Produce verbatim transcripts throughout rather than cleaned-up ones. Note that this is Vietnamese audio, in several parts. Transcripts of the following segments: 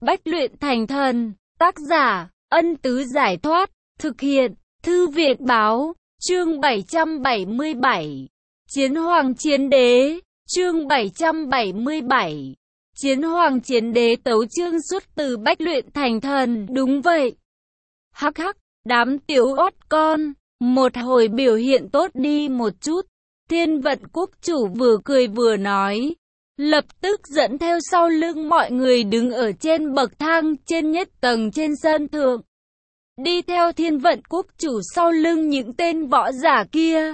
Bách luyện thành thần, tác giả, Ân Tứ Giải Thoát, thực hiện, Thư Viện Báo, chương bảy trăm bảy mươi bảy, Chiến Hoàng Chiến Đế, chương bảy trăm bảy mươi bảy, Chiến Hoàng Chiến Đế tấu chương xuất từ Bách luyện thành thần, đúng vậy. Hắc hắc, đám tiểu ót con, một hồi biểu hiện tốt đi một chút, Thiên Vận Quốc chủ vừa cười vừa nói. Lập tức dẫn theo sau lưng mọi người đứng ở trên bậc thang trên nhất tầng trên sân thượng. Đi theo Thiên Vận Quốc chủ sau lưng những tên võ giả kia.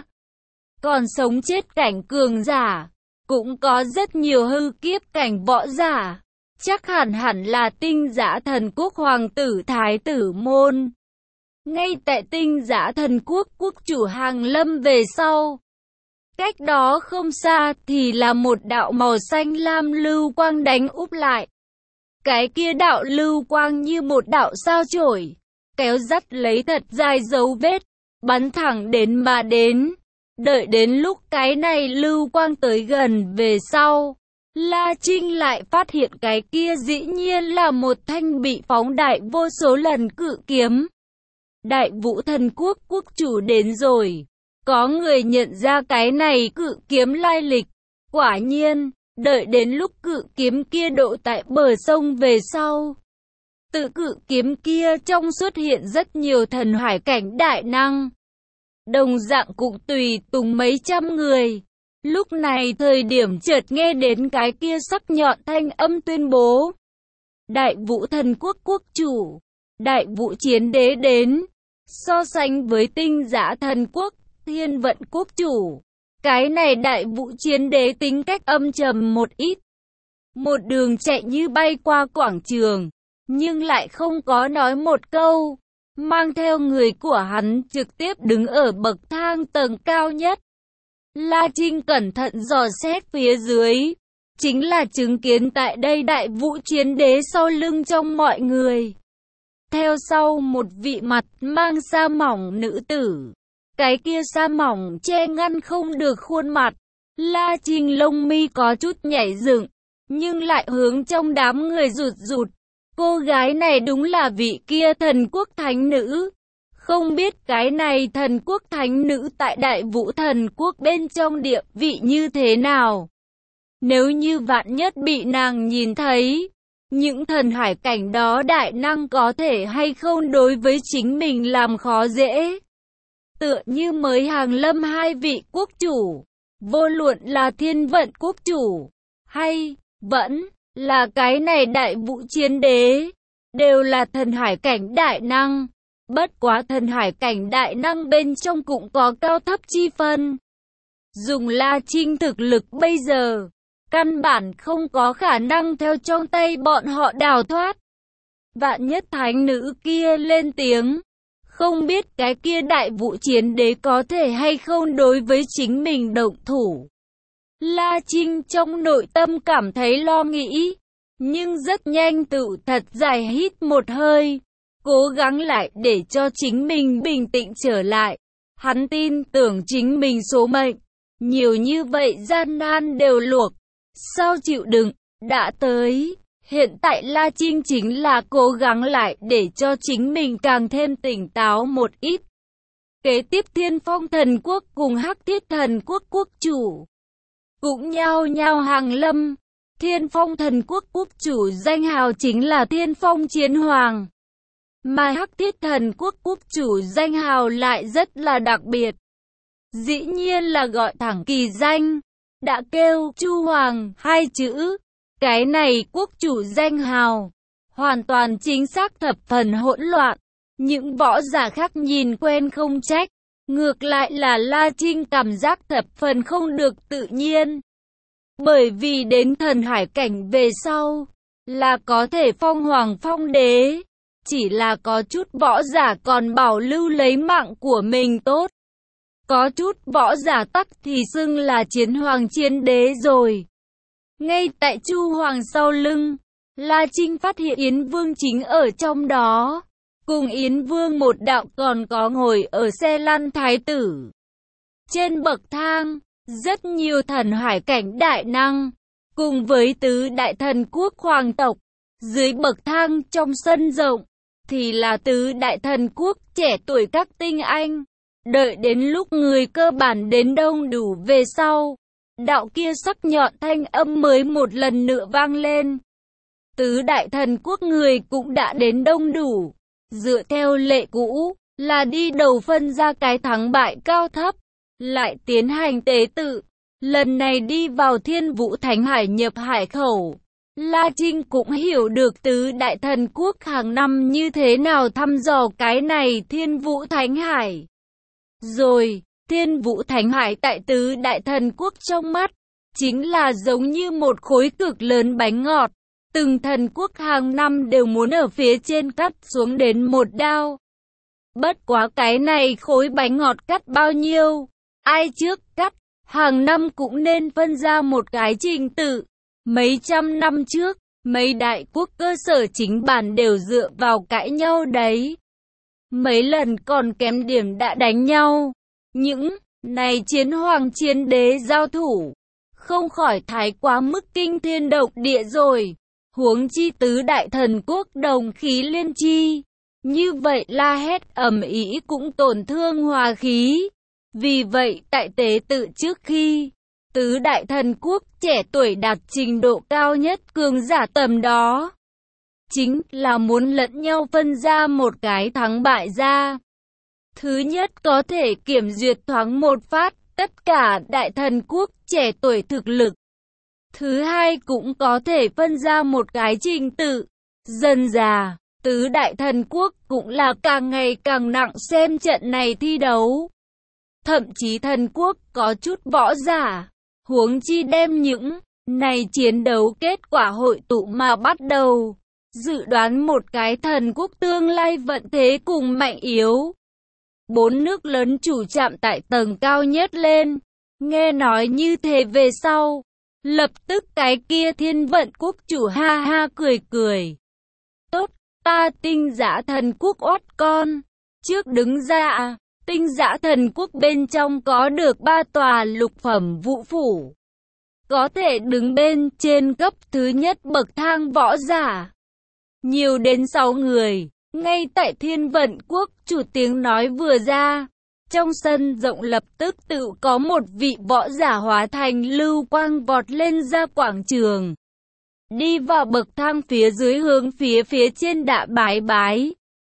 Còn sống chết cảnh cường giả, cũng có rất nhiều hư kiếp cảnh võ giả. Chắc hẳn hẳn là Tinh Giã Thần Quốc hoàng tử thái tử môn. Ngay tại Tinh Giã Thần Quốc quốc chủ hàng lâm về sau. Cách đó không xa thì là một đạo màu xanh lam lưu quang đánh úp lại. Cái kia đạo lưu quang như một đạo sao chổi, kéo dắt lấy thật dài dấu vết, bắn thẳng đến mà đến. Đợi đến lúc cái này lưu quang tới gần về sau, La Trinh lại phát hiện cái kia dĩ nhiên là một thanh bị phóng đại vô số lần cự kiếm. Đại Vũ Thần Quốc quốc chủ đến rồi. Có người nhận ra cái này cự kiếm lai lịch. Quả nhiên, đợi đến lúc cự kiếm kia độ tại bờ sông về sau. Từ cự kiếm kia trong xuất hiện rất nhiều thần hải cảnh đại năng. Đồng dạng cũng tùy tùng mấy trăm người. Lúc này thời điểm chợt nghe đến cái kia sắc nhọn thanh âm tuyên bố. Đại Vũ Thần Quốc quốc chủ, Đại Vũ Chiến Đế đến. So sánh với Tinh Giã Thần Quốc, Thiên Vận Quốc chủ, cái này Đại Vũ Chiến Đế tính cách âm trầm một ít. Một đường chạy như bay qua quảng trường, nhưng lại không có nói một câu, mang theo người của hắn trực tiếp đứng ở bậc thang tầng cao nhất. La Trinh cẩn thận dò xét phía dưới, chính là chứng kiến tại đây Đại Vũ Chiến Đế sau lưng trong mọi người. Theo sau một vị mặt mang sa mỏng nữ tử. Cái kia sa mỏng che ngăn không được khuôn mặt. La Trinh lông mi có chút nhảy dựng, nhưng lại hướng trong đám người rụt rụt. Cô gái này đúng là vị kia thần quốc thánh nữ. Không biết cái này thần quốc thánh nữ tại Đại Vũ Thần Quốc bên trong địa vị như thế nào. Nếu như vạn nhất bị nàng nhìn thấy, những thần hải cảnh đó đại năng có thể hay không đối với chính mình làm khó dễ. Tựa như mới hàng lâm hai vị quốc chủ, vô luận là Thiên Vận Quốc chủ, hay vẫn là cái này Đại Vũ Chiến Đế, đều là thần hải cảnh đại năng. Bất quá thần hải cảnh đại năng bên trong cũng có cao thấp chi phân. Dùng La Trinh thực lực bây giờ, căn bản không có khả năng theo trong tay bọn họ đào thoát. Vạn nhất thánh nữ kia lên tiếng, không biết cái kia Đại Vũ Chiến Đế có thể hay không đối với chính mình động thủ. La Trinh trong nội tâm cảm thấy lo nghĩ, nhưng rất nhanh tự thật dài hít một hơi, cố gắng lại để cho chính mình bình tĩnh trở lại. Hắn tin tưởng chính mình số mệnh, nhiều như vậy gian nan đều luộc, sao chịu đựng, đã tới. Hiện tại La Trinh chính là cố gắng lại để cho chính mình càng thêm tỉnh táo một ít. Kế tiếp Thiên Phong Thần Quốc cùng Hắc Thiết Thần Quốc quốc chủ cũng nhao nhao hàng lâm. Thiên Phong Thần Quốc quốc chủ danh hào chính là Thiên Phong Chiến Hoàng, mà Hắc Thiết Thần Quốc quốc chủ danh hào lại rất là đặc biệt. Dĩ nhiên là gọi thẳng kỳ danh, đã kêu Chu Hoàng hai chữ. Cái này quốc chủ danh hào, hoàn toàn chính xác thập phần hỗn loạn. Những võ giả khác nhìn quen không trách, ngược lại là La Trinh cảm giác thập phần không được tự nhiên. Bởi vì đến thần hải cảnh về sau, là có thể phong hoàng phong đế. Chỉ là có chút võ giả còn bảo lưu lấy mạng của mình tốt. Có chút võ giả tắc thì xưng là chiến hoàng chiến đế rồi. Ngay tại Chu Hoàng sau lưng, La Trinh phát hiện Yến Vương chính ở trong đó. Cùng Yến Vương một đạo còn có ngồi ở xe lăn thái tử. Trên bậc thang, rất nhiều thần hải cảnh đại năng, cùng với tứ đại thần quốc hoàng tộc, Dưới bậc thang trong sân rộng, thì là tứ đại thần quốc trẻ tuổi các tinh anh. Đợi đến lúc người cơ bản đến đông đủ về sau, đạo kia sắc nhọn thanh âm mới một lần nữa vang lên. Tứ đại thần quốc người cũng đã đến đông đủ. Dựa theo lệ cũ, là đi đầu phân ra cái thắng bại cao thấp, lại tiến hành tế tự. Lần này đi vào Thiên Vũ Thánh Hải nhập hải khẩu, La Trinh cũng hiểu được tứ đại thần quốc hàng năm như thế nào thăm dò cái này Thiên Vũ Thánh Hải. Rồi, Thiên Vũ Thánh Hải tại tứ đại thần quốc trong mắt, chính là giống như một khối cực lớn bánh ngọt. Từng thần quốc hàng năm đều muốn ở phía trên cắt xuống đến một đao. Bất quá cái này khối bánh ngọt cắt bao nhiêu, ai trước cắt, hàng năm cũng nên phân ra một cái trình tự. Mấy trăm năm trước, mấy đại quốc cơ sở chính bản đều dựa vào cãi nhau đấy. Mấy lần còn kém điểm đã đánh nhau. Những này chiến hoàng chiến đế giao thủ, không khỏi thái quá mức kinh thiên động địa rồi. Huống chi tứ đại thần quốc đồng khí liên chi, như vậy la hét ầm ĩ cũng tổn thương hòa khí. Vì vậy tại tế tự trước khi, tứ đại thần quốc trẻ tuổi đạt trình độ cao nhất cường giả tầm đó, chính là muốn lẫn nhau phân ra một cái thắng bại ra. Thứ nhất có thể kiểm duyệt thoáng một phát tất cả đại thần quốc trẻ tuổi thực lực. Thứ hai cũng có thể phân ra một cái trình tự. Dần dà, tứ đại thần quốc cũng là càng ngày càng nặng xem trận này thi đấu. Thậm chí thần quốc có chút võ giả, huống chi đem những này chiến đấu kết quả hội tụ mà bắt đầu dự đoán một cái thần quốc tương lai vận thế cùng mạnh yếu. Bốn nước lớn chủ chạm tại tầng cao nhất lên, nghe nói như thế về sau, lập tức cái kia Thiên Vận quốc chủ ha ha cười cười. Tốt, ta Tinh Giã thần quốc oát con, trước đứng ra. Tinh Giã thần quốc bên trong có được ba tòa lục phẩm vũ phủ, có thể đứng bên trên cấp thứ nhất bậc thang võ giả, nhiều đến sáu người. Ngay tại Thiên Vận quốc chủ tiếng nói vừa ra, trong sân rộng lập tức tự có một vị võ giả hóa thành lưu quang vọt lên ra quảng trường, đi vào bậc thang phía dưới hướng phía phía trên đã bái bái.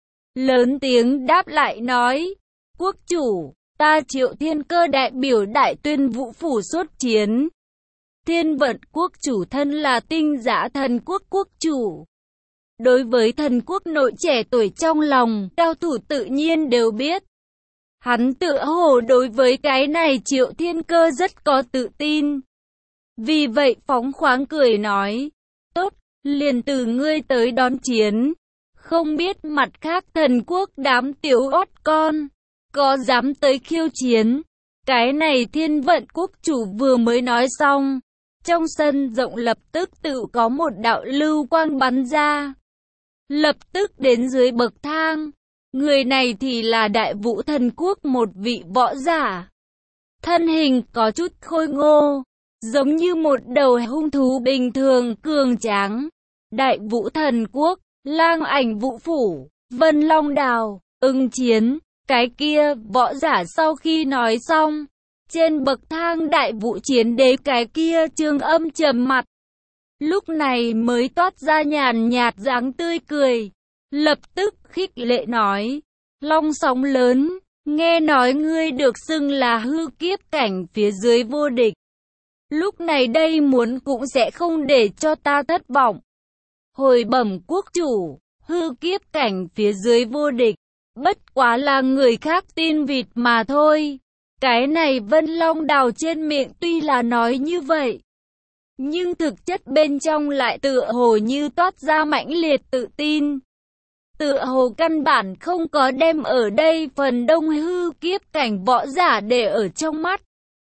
Lớn tiếng đáp lại nói: Quốc chủ, ta Triệu Thiên Cơ đại biểu Đại Tuyên Vũ phủ xuất chiến. Thiên Vận quốc chủ thân là Tinh Giã thần quốc quốc chủ. Đối với thần quốc nội trẻ tuổi trong lòng, cao thủ tự nhiên đều biết. Hắn tựa hồ đối với cái này Triệu Thiên Cơ rất có tự tin. Vì vậy phóng khoáng cười nói: Tốt, liền từ ngươi tới đón chiến. Không biết mặt khác thần quốc đám tiểu ót con có dám tới khiêu chiến. Cái này Thiên Vận quốc chủ vừa mới nói xong, trong sân rộng lập tức tự có một đạo lưu quang bắn ra, lập tức đến dưới bậc thang. Người này thì là Đại Vũ thần quốc một vị võ giả, thân hình có chút khôi ngô, giống như một đầu hung thú bình thường cường tráng. Đại Vũ thần quốc, Lang Ảnh Vũ phủ, Vân Long Đào, ứng chiến. Cái kia võ giả sau khi nói xong, trên bậc thang Đại Vũ chiến đế cái kia trương âm trầm mặt, lúc này mới toát ra nhàn nhạt dáng tươi cười, lập tức khích lệ nói: Long sóng lớn, nghe nói ngươi được xưng là hư kiếp cảnh phía dưới vô địch. Lúc này đây muốn cũng sẽ không để cho ta thất vọng. Hồi bẩm quốc chủ, hư kiếp cảnh phía dưới vô địch, bất quá là người khác tin vịt mà thôi. Cái này Vân Long Đào trên miệng tuy là nói như vậy, nhưng thực chất bên trong lại tựa hồ như toát ra mãnh liệt tự tin. Tựa hồ căn bản không có đem ở đây phần đông hư kiếp cảnh võ giả để ở trong mắt.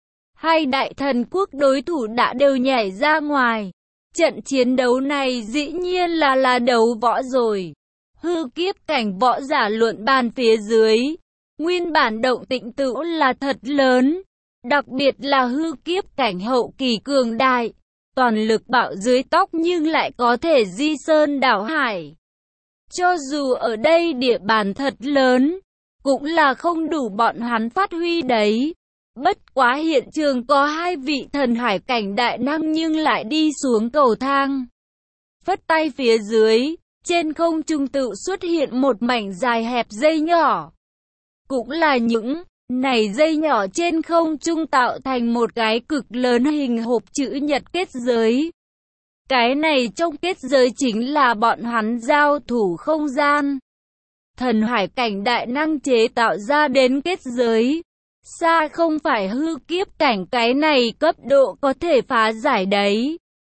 Hai đại thần quốc đối thủ đã đều nhảy ra ngoài. Trận chiến đấu này dĩ nhiên là là đấu võ rồi. Hư kiếp cảnh võ giả luận bàn phía dưới, nguyên bản động tĩnh tựu là thật lớn, đặc biệt là hư kiếp cảnh hậu kỳ cường đại, toàn lực bạo dưới tóc nhưng lại có thể di sơn đảo hải. Cho dù ở đây địa bàn thật lớn, cũng là không đủ bọn hắn phát huy đấy. Bất quá hiện trường có hai vị thần hải cảnh đại năng nhưng lại đi xuống cầu thang. Phất tay phía dưới, trên không trung tự xuất hiện một mảnh dài hẹp dây nhỏ. Cũng là những này dây nhỏ trên không trung tạo thành một cái cực lớn hình hộp chữ nhật kết giới. Cái này trong kết giới chính là bọn hắn giao thủ không gian. Thần hải cảnh đại năng chế tạo ra đến kết giới. Xa không phải hư kiếp cảnh cái này cấp độ có thể phá giải đấy.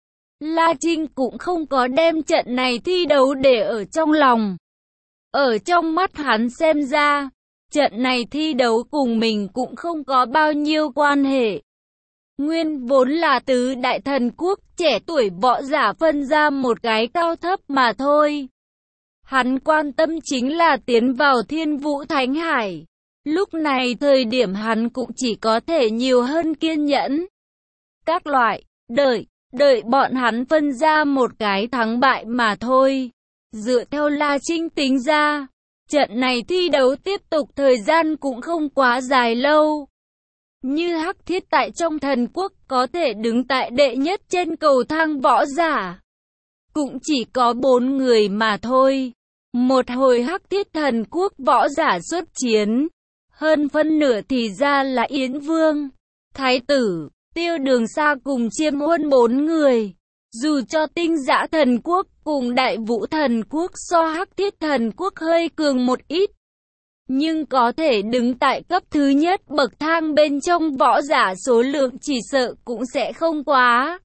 La Trinh cũng không có đem trận này thi đấu để ở trong lòng. Ở trong mắt hắn xem ra, trận này thi đấu cùng mình cũng không có bao nhiêu quan hệ. Nguyên vốn là tứ đại thần quốc trẻ tuổi võ giả phân ra một cái cao thấp mà thôi. Hắn quan tâm chính là tiến vào Thiên Vũ Thánh Hải. Lúc này thời điểm hắn cũng chỉ có thể nhiều hơn kiên nhẫn. Các loại, đợi, đợi bọn hắn phân ra một cái thắng bại mà thôi. Dựa theo La Trinh tính ra, trận này thi đấu tiếp tục thời gian cũng không quá dài lâu. Như Hắc Thiết tại trong thần quốc có thể đứng tại đệ nhất trên cầu thang võ giả. Cũng chỉ có bốn người mà thôi. Một hồi Hắc Thiết thần quốc võ giả xuất chiến. Hơn phân nửa thì ra là Yến Vương, Thái tử, Tiêu Đường Sa cùng Chiêm Huân bốn người. Dù cho Tinh Dã thần quốc cùng Đại Vũ thần quốc so Hắc Thiết thần quốc hơi cường một ít, nhưng có thể đứng tại cấp thứ nhất bậc thang bên trong võ giả số lượng chỉ sợ cũng sẽ không quá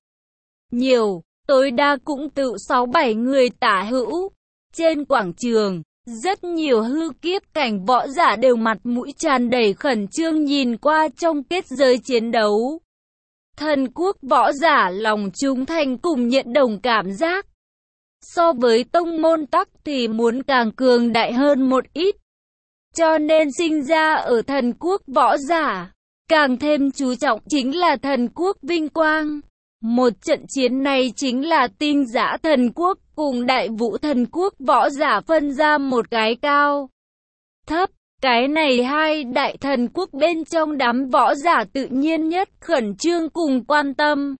nhiều, tối đa cũng tự sáu bảy người tả hữu. Trên quảng trường, rất nhiều hư kiếp cảnh võ giả đều mặt mũi tràn đầy khẩn trương nhìn qua trong kết giới chiến đấu. Thần quốc võ giả lòng trung thành cùng nhận đồng cảm giác. So với tông môn tắc thì muốn càng cường đại hơn một ít. Cho nên sinh ra ở thần quốc võ giả, càng thêm chú trọng chính là thần quốc vinh quang. Một trận chiến này chính là Tinh Dã thần quốc cùng Đại Vũ thần quốc võ giả phân ra một cái cao thấp. Cái này hai đại thần quốc bên trong đám võ giả tự nhiên nhất khẩn trương cùng quan tâm.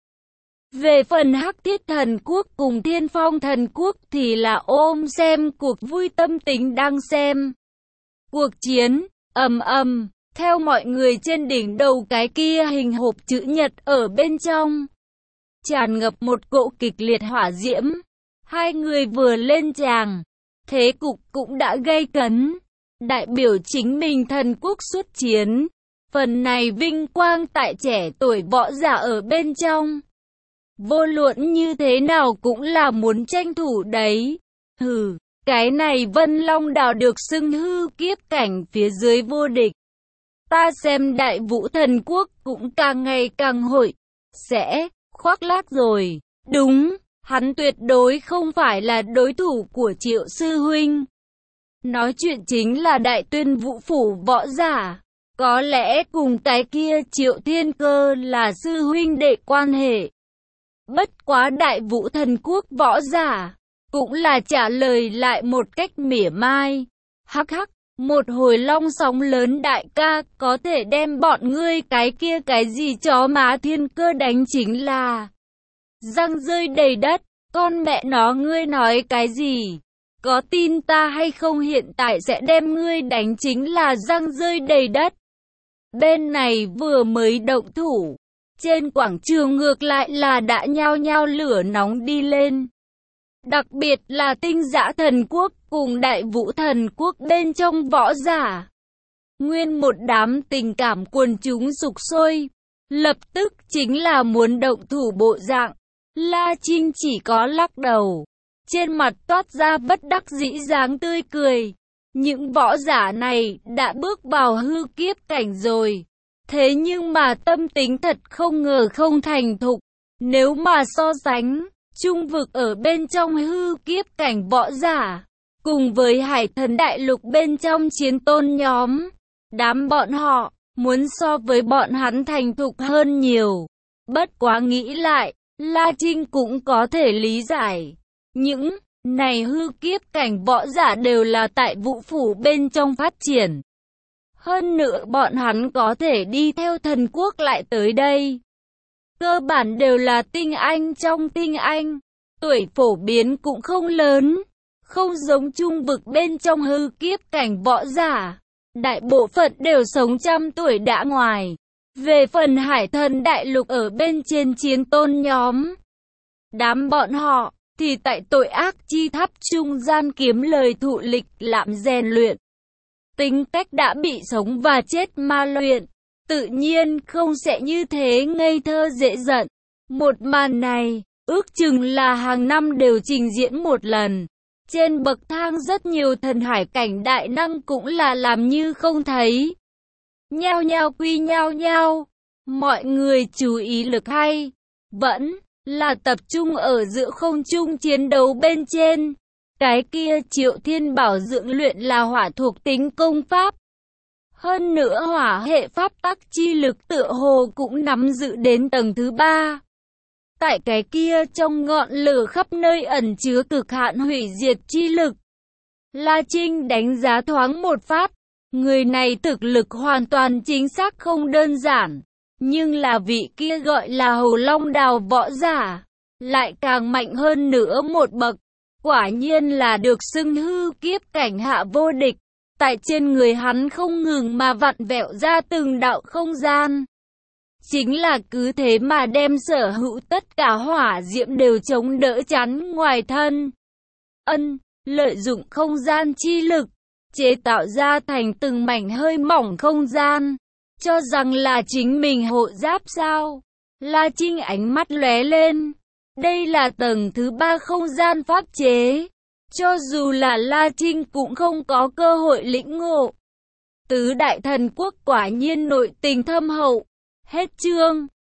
Về phần Hắc Thiết thần quốc cùng Thiên Phong thần quốc thì là ôm xem cuộc vui tâm tình đang xem. Cuộc chiến, ầm ầm, theo mọi người trên đỉnh đầu cái kia hình hộp chữ nhật ở bên trong. Tràn ngập một cỗ kịch liệt hỏa diễm. Hai người vừa lên tràng, thế cục cũng đã gay cấn. Đại biểu chính mình thần quốc xuất chiến. Phần này vinh quang tại trẻ tuổi võ giả ở bên trong. Vô luận như thế nào cũng là muốn tranh thủ đấy. Hừ, cái này Vân Long Đảo được xưng hư kiếp cảnh phía dưới vô địch. Ta xem Đại Vũ thần quốc cũng càng ngày càng hội. Sẽ khoác lác rồi. Đúng, hắn tuyệt đối không phải là đối thủ của Triệu sư huynh. Nói chuyện chính là Đại Tuyên Vũ phủ võ giả. Có lẽ cùng cái kia Triệu Thiên Cơ là sư huynh đệ quan hệ. Bất quá Đại Vũ thần quốc võ giả, cũng là trả lời lại một cách mỉa mai. Hắc hắc, một hồi long sóng lớn đại ca, có thể đem bọn ngươi cái kia cái gì chó má Thiên Cơ đánh chính là răng rơi đầy đất. Con mẹ nó, ngươi nói cái gì? Có tin ta hay không, hiện tại sẽ đem ngươi đánh chính là răng rơi đầy đất. Bên này vừa mới động thủ, trên quảng trường ngược lại là đã nhao nhao lửa nóng đi lên. Đặc biệt là Tinh Dã thần quốc cùng Đại Vũ thần quốc bên trong võ giả. Nguyên một đám tình cảm quần chúng sục sôi, lập tức chính là muốn động thủ bộ dạng. La Trinh chỉ có lắc đầu, trên mặt toát ra bất đắc dĩ dáng tươi cười. Những võ giả này đã bước vào hư kiếp cảnh rồi. Thế nhưng mà tâm tính thật không ngờ không thành thục. Nếu mà so sánh, trung vực ở bên trong hư kiếp cảnh võ giả, cùng với Hải Thần Đại Lục bên trong chiến tôn nhóm, đám bọn họ, muốn so với bọn hắn thành thục hơn nhiều. Bất quá nghĩ lại, La Trinh cũng có thể lý giải. Những này hư kiếp cảnh võ giả đều là tại vũ phủ bên trong phát triển. Hơn nữa bọn hắn có thể đi theo thần quốc lại tới đây. Cơ bản đều là tinh anh trong tinh anh. Tuổi phổ biến cũng không lớn. Không giống trung vực bên trong hư kiếp cảnh võ giả. Đại bộ phận đều sống trăm tuổi đã ngoài. Về phần hải thần đại lục ở bên trên chiến tôn nhóm. Đám bọn họ thì tại tội ác chi tháp trung gian kiếm lời thụ lịch lạm rèn luyện. Tính cách đã bị sống và chết ma luyện. Tự nhiên không sẽ như thế ngây thơ dễ giận. Một màn này, ước chừng là hàng năm đều trình diễn một lần. Trên bậc thang rất nhiều thần hải cảnh đại năng cũng là làm như không thấy. Nhao nhao quy nhao nhao. Mọi người chú ý lực hay. Vẫn là tập trung ở giữa không trung chiến đấu bên trên. Cái kia Triệu Thiên Bảo dưỡng luyện là hỏa thuộc tính công pháp. Hơn nữa hỏa hệ pháp tắc chi lực tựa hồ cũng nắm giữ đến tầng thứ ba. Tại cái kia trong ngọn lửa khắp nơi ẩn chứa cực hạn hủy diệt chi lực. La Trinh đánh giá thoáng một phát. Người này thực lực hoàn toàn chính xác không đơn giản. Nhưng là vị kia gọi là Hầu Long Đào võ giả. Lại càng mạnh hơn nữa một bậc. Quả nhiên là được xưng hư kiếp cảnh hạ vô địch. Tại trên người hắn không ngừng mà vặn vẹo ra từng đạo không gian. Chính là cứ thế mà đem sở hữu tất cả hỏa diễm đều chống đỡ chắn ngoài thân. Ân, lợi dụng không gian chi lực, chế tạo ra thành từng mảnh hơi mỏng không gian. Cho rằng là chính mình hộ giáp sao? La Trinh ánh mắt lóe lên. Đây là tầng thứ ba không gian pháp chế. Cho dù là La Trinh cũng không có cơ hội lĩnh ngộ. Tứ đại thần quốc quả nhiên nội tình thâm hậu. Hết chương.